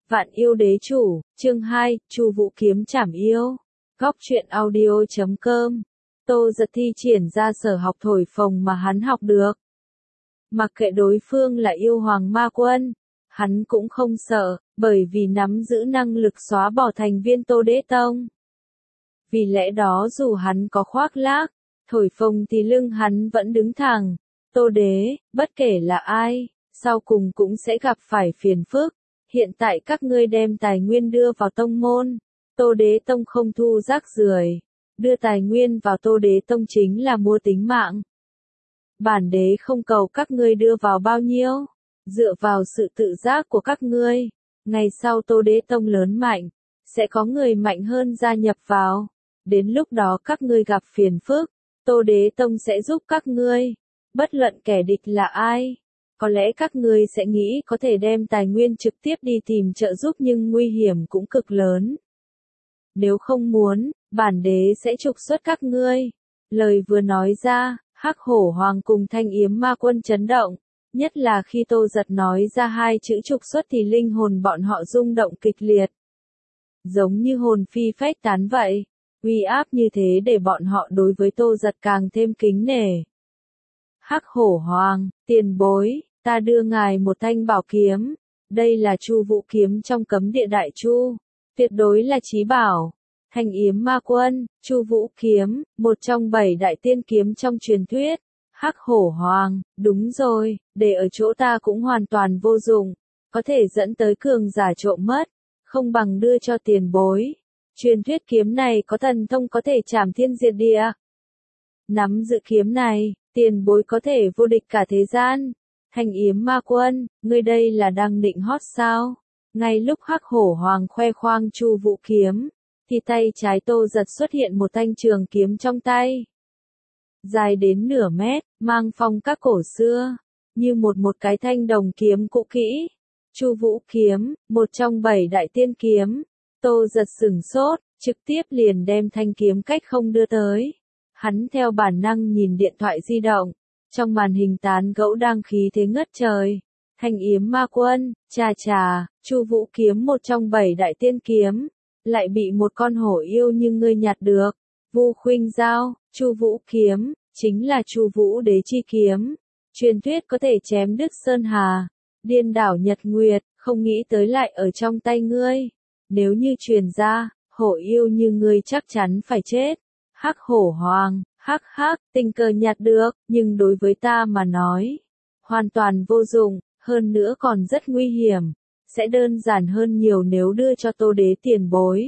Vạn yêu đế chủ, chương 2, Chu Vũ kiếm trảm yêu. Góc truyện audio.com. Tô Giật thi triển ra sở học thổi phồng mà hắn học được. Mặc kệ đối phương là yêu hoàng ma quân, hắn cũng không sợ, bởi vì nắm giữ năng lực xóa bỏ thành viên Tô Đế Tông. Vì lẽ đó dù hắn có khoác lác, thổi phồng thì lưng hắn vẫn đứng thẳng. Tô Đế, bất kể là ai, sau cùng cũng sẽ gặp phải phiền phức. Hiện tại các ngươi đem tài nguyên đưa vào tông môn, Tô Đế Tông không thu rác rưởi, đưa tài nguyên vào Tô Đế Tông chính là mua tính mạng. Bản đế không cầu các ngươi đưa vào bao nhiêu, dựa vào sự tự giác của các ngươi, ngày sau Tô Đế Tông lớn mạnh, sẽ có người mạnh hơn gia nhập vào, đến lúc đó các ngươi gặp phiền phức, Tô Đế Tông sẽ giúp các ngươi, bất luận kẻ địch là ai. Có lẽ các ngươi sẽ nghĩ có thể đem tài nguyên trực tiếp đi tìm trợ giúp nhưng nguy hiểm cũng cực lớn. Nếu không muốn, bản đế sẽ trục xuất các ngươi. Lời vừa nói ra, Hắc Hổ Hoàng cùng Thanh Yếm Ma Quân chấn động, nhất là khi Tô Giật nói ra hai chữ trục xuất thì linh hồn bọn họ rung động kịch liệt. Giống như hồn phi phách tán vậy, uy áp như thế để bọn họ đối với Tô Giật càng thêm kính nể. Hắc Hổ Hoàng, tiền bối, ta đưa ngài một thanh bảo kiếm, đây là Chu Vũ kiếm trong cấm địa Đại Chu, tuyệt đối là chí bảo. Thanh Yếm Ma Quân, Chu Vũ kiếm, một trong 7 đại tiên kiếm trong truyền thuyết. Hắc Hổ Hoàng, đúng rồi, để ở chỗ ta cũng hoàn toàn vô dụng, có thể dẫn tới cường giả trộm mất, không bằng đưa cho tiền bối. Truyền thuyết kiếm này có thần thông có thể trảm thiên diệt địa. Nắm giữ kiếm này, tiền bối có thể vô địch cả thế gian. Thanh Yếm Ma Quân, ngươi đây là đang định hót sao? Ngay lúc Hắc Hổ Hoàng khoe khoang Chu Vũ kiếm, thì tay trái Tô Giật xuất hiện một thanh trường kiếm trong tay. Dài đến nửa mét, mang phong các cổ xưa, như một cái thanh đồng kiếm cũ kỹ. Chu Vũ kiếm, một trong 7 đại tiên kiếm. Tô Giật sửng sốt, trực tiếp liền đem thanh kiếm cách không đưa tới. Hắn theo bản năng nhìn điện thoại di động, trong màn hình tán gẫu đang khí thế ngất trời. Thanh Yếm Ma Quân, chà, Chu Vũ kiếm một trong 7 đại tiên kiếm, lại bị một con hổ yêu như ngươi nhặt được. Vu Khuynh Giao, Chu Vũ kiếm, chính là Chu Vũ đế chi kiếm, truyền thuyết có thể chém đứt sơn hà, điên đảo nhật nguyệt, không nghĩ tới lại ở trong tay ngươi. Nếu như truyền ra, hổ yêu như ngươi chắc chắn phải chết. Hắc Hổ Hoàng, hắc, tình cờ nhặt được, nhưng đối với ta mà nói, hoàn toàn vô dụng, hơn nữa còn rất nguy hiểm, sẽ đơn giản hơn nhiều nếu đưa cho Tô Đế tiền bối.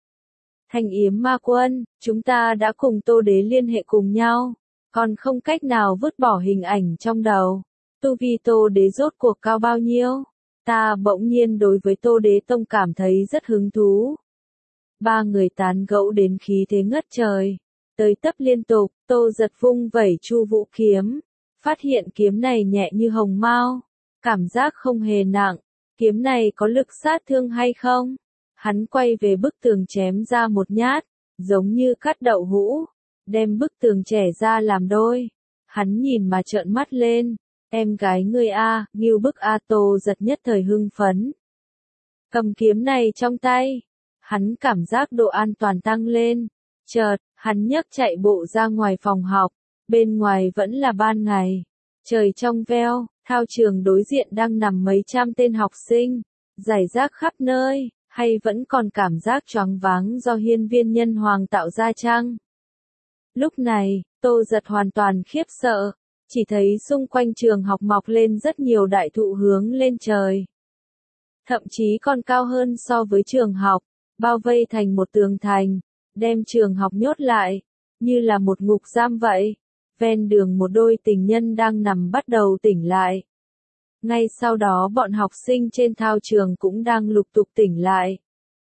Thanh Yếm Ma Quân, chúng ta đã cùng Tô Đế liên hệ cùng nhau, còn không cách nào vứt bỏ hình ảnh trong đầu. Tu vi Tô Đế rốt cuộc cao bao nhiêu? Ta bỗng nhiên đối với Tô Đế Tông cảm thấy rất hứng thú. Ba người tán gẫu đến khí thế ngất trời, tới tấp liên tục. Tô Giật vung vẩy Chu Vũ kiếm, phát hiện kiếm này nhẹ như hồng mao, cảm giác không hề nặng. Kiếm này có lực sát thương hay không? Hắn quay về bức tường chém ra một nhát, giống như cắt đậu hũ, đem bức tường chẻ ra làm đôi. Hắn nhìn mà trợn mắt lên, em gái ngươi a, ngưu bức a. Tô Giật nhất thời hưng phấn. Cầm kiếm này trong tay, hắn cảm giác độ an toàn tăng lên. Chợt, hắn nhấc chạy bộ ra ngoài phòng học, bên ngoài vẫn là ban ngày. Trời trong veo, thao trường đối diện đang nằm mấy trăm tên học sinh, rải rác khắp nơi, hay vẫn còn cảm giác choáng váng do hiên viên nhân hoàng tạo ra chăng? Lúc này, Tô Giật hoàn toàn khiếp sợ, chỉ thấy xung quanh trường học mọc lên rất nhiều đại thụ hướng lên trời. Thậm chí còn cao hơn so với trường học, bao vây thành một tường thành, đem trường học nhốt lại, như là một ngục giam vậy. Ven đường một đôi tình nhân đang nằm bắt đầu tỉnh lại. Ngay sau đó bọn học sinh trên thao trường cũng đang lục tục tỉnh lại.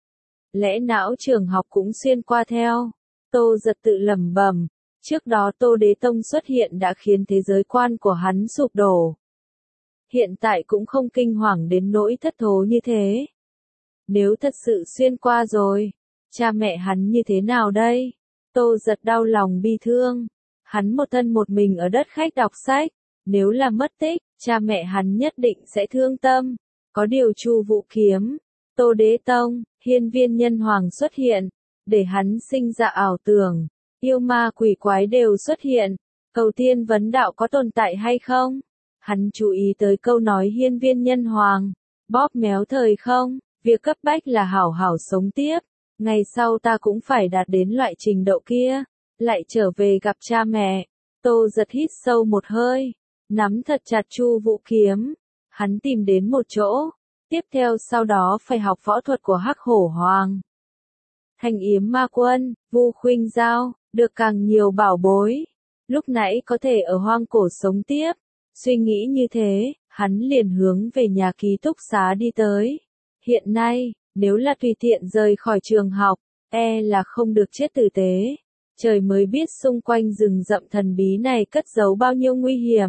Lẽ não trường học cũng xuyên qua theo. Tô Giật tự lẩm bẩm, trước đó Tô Đế Tông xuất hiện đã khiến thế giới quan của hắn sụp đổ. Hiện tại cũng không kinh hoàng đến nỗi thất thố như thế. Nếu thật sự xuyên qua rồi, cha mẹ hắn như thế nào đây? Tô Giật đau lòng bi thương. Hắn một thân một mình ở đất khách đọc sách, nếu là mất tích, cha mẹ hắn nhất định sẽ thương tâm. Có điều Chu Vũ kiếm, Tô Đế Tông, hiên viên nhân hoàng xuất hiện, để hắn sinh ra ảo tưởng, yêu ma quỷ quái đều xuất hiện, cầu tiên vấn đạo có tồn tại hay không? Hắn chú ý tới câu nói hiên viên nhân hoàng, bóp méo thời không, việc cấp bách là hảo hảo sống tiếp, ngày sau ta cũng phải đạt đến loại trình độ kia, lại trở về gặp cha mẹ. Tô Giật hít sâu một hơi, nắm thật chặt Chu Vũ kiếm, hắn tìm đến một chỗ, tiếp theo sau đó phải học võ thuật của Hắc Hổ Hoàng. Thanh yếm ma quân, Vu Khuynh Giao, được càng nhiều bảo bối, lúc nãy có thể ở hoang cổ sống tiếp, suy nghĩ như thế, hắn liền hướng về nhà ký túc xá đi tới. Hiện nay, nếu là tùy tiện rời khỏi trường học, là không được chết tử tế. Trời mới biết xung quanh rừng rậm thần bí này cất giấu bao nhiêu nguy hiểm.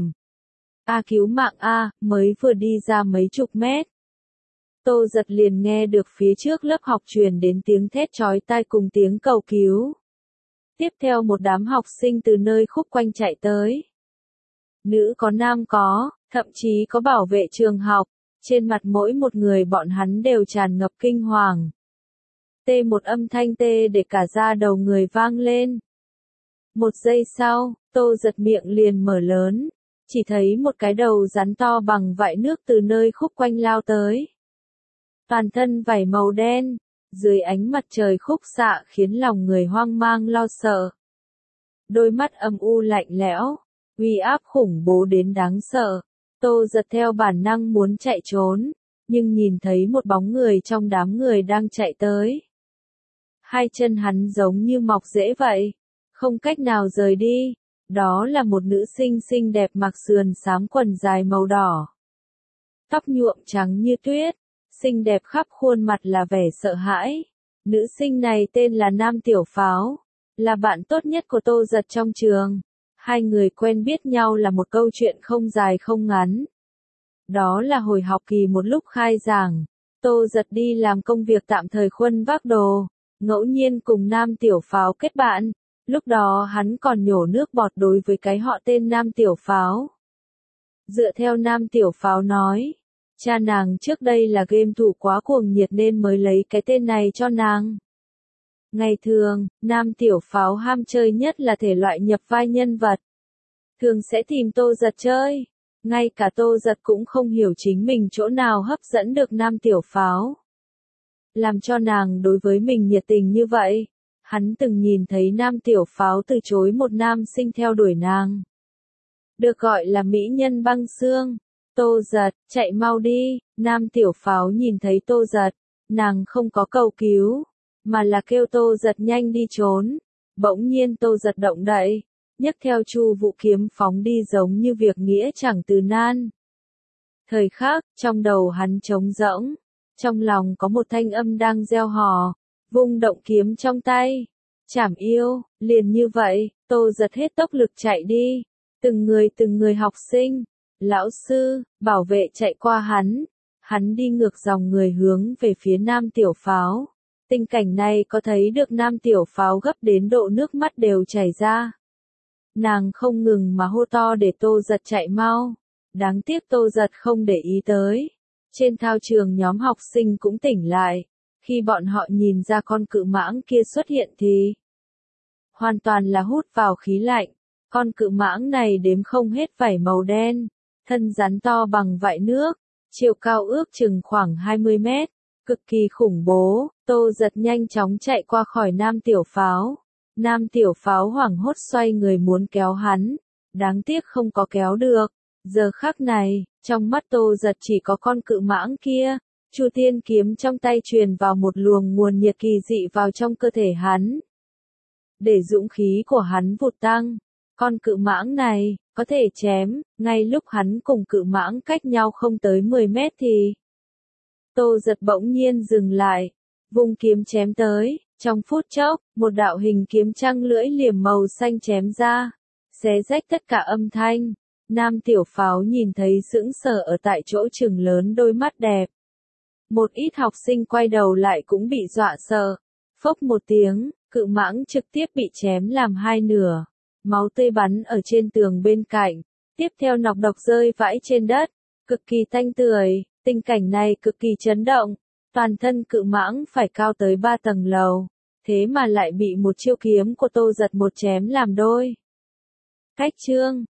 Cứu mạng a, mới vừa đi ra mấy chục mét. Tô Giật liền nghe được phía trước lớp học truyền đến tiếng thét chói tai cùng tiếng cầu cứu. Tiếp theo một đám học sinh từ nơi khúc quanh chạy tới. Nữ có nam có, thậm chí có bảo vệ trường học, trên mặt mỗi một người bọn hắn đều tràn ngập kinh hoàng. Một âm thanh tê để cả da đầu người vang lên. Một giây sau, Tô Giật miệng liền mở lớn, chỉ thấy một cái đầu rắn to bằng vại nước từ nơi khúc quanh lao tới. Toàn thân vảy màu đen, dưới ánh mặt trời khúc xạ khiến lòng người hoang mang lo sợ. Đôi mắt âm u lạnh lẽo, uy áp khủng bố đến đáng sợ. Tô Giật theo bản năng muốn chạy trốn, nhưng nhìn thấy một bóng người trong đám người đang chạy tới. Hai chân hắn giống như mọc rễ vậy, không cách nào rời đi. Đó là một nữ sinh xinh đẹp mặc sườn xám quần dài màu đỏ. Tóc nhuộm trắng như tuyết, xinh đẹp khắp khuôn mặt là vẻ sợ hãi. Nữ sinh này tên là Nam Tiểu Pháo, là bạn tốt nhất của Tô Giật trong trường. Hai người quen biết nhau là một câu chuyện không dài không ngắn. Đó là hồi học kỳ một lúc khai giảng, Tô Giật đi làm công việc tạm thời khuân vác đồ, ngẫu nhiên cùng Nam Tiểu Pháo kết bạn. Lúc đó hắn còn nhổ nước bọt đối với cái họ tên Nam Tiểu Pháo. Dựa theo Nam Tiểu Pháo nói, cha nàng trước đây là game thủ quá cuồng nhiệt nên mới lấy cái tên này cho nàng. Ngày thường, Nam Tiểu Pháo ham chơi nhất là thể loại nhập vai nhân vật. Thường sẽ tìm Tô Giật chơi. Ngay cả Tô Giật cũng không hiểu chính mình chỗ nào hấp dẫn được Nam Tiểu Pháo. Làm cho nàng đối với mình nhiệt tình như vậy. Hắn từng nhìn thấy Nam Tiểu Pháo từ chối một nam sinh theo đuổi nàng. Được gọi là mỹ nhân băng xương. Tô Giật, chạy mau đi. Nam Tiểu Pháo nhìn thấy Tô Giật, nàng không có cầu cứu, mà là kêu Tô Giật nhanh đi trốn. Bỗng nhiên Tô Giật động đậy, nhấc theo Chu Vũ kiếm phóng đi giống như việc nghĩa chẳng từ nan. Thời khắc, trong đầu hắn trống rỗng, trong lòng có một thanh âm đang reo hò, vung động kiếm trong tay, chảm yêu. Liền như vậy, Tô Giật hết tốc lực chạy đi, từng người học sinh, lão sư, bảo vệ chạy qua hắn đi ngược dòng người hướng về phía Nam Tiểu Pháo. Tình cảnh này có thấy được Nam Tiểu Pháo gấp đến độ nước mắt đều chảy ra. Nàng không ngừng mà hô to để Tô Giật chạy mau. Đáng tiếc Tô Giật không để ý tới. Trên thao trường nhóm học sinh cũng tỉnh lại. Khi bọn họ nhìn ra con cự mãng kia xuất hiện thì hoàn toàn là hút vào khí lạnh. Con cự mãng này đếm không hết vảy màu đen, thân rắn to bằng vại nước, chiều cao ước chừng khoảng 20 mét, cực kỳ khủng bố. Tô Giật nhanh chóng chạy qua khỏi Nam Tiểu Pháo. Nam Tiểu Pháo hoảng hốt xoay người muốn kéo hắn, đáng tiếc không có kéo được. Giờ khắc này, trong mắt Tô Giật chỉ có con cự mãng kia. Chu Tiên kiếm trong tay truyền vào một luồng nguồn nhiệt kỳ dị vào trong cơ thể hắn, để dũng khí của hắn vụt tăng. Con cự mãng này có thể chém. Ngay lúc hắn cùng cự mãng cách nhau không tới 10 mét thì Tô Giật bỗng nhiên dừng lại, vung kiếm chém tới. Trong phút chốc, một đạo hình kiếm trăng lưỡi liềm màu xanh chém ra, xé rách tất cả âm thanh. Nam Tiểu Pháo nhìn thấy sững sờ ở tại chỗ trừng lớn đôi mắt đẹp. Một ít học sinh quay đầu lại cũng bị dọa sợ. Phốc một tiếng, cự mãng trực tiếp bị chém làm hai nửa. Máu tươi bắn ở trên tường bên cạnh. Tiếp theo nọc độc rơi vãi trên đất, cực kỳ tanh tưởi. Tình cảnh này cực kỳ chấn động. Toàn thân cự mãng phải cao tới 3 tầng lầu, thế mà lại bị một chiêu kiếm của Tô Giật một chém làm đôi. Cách chương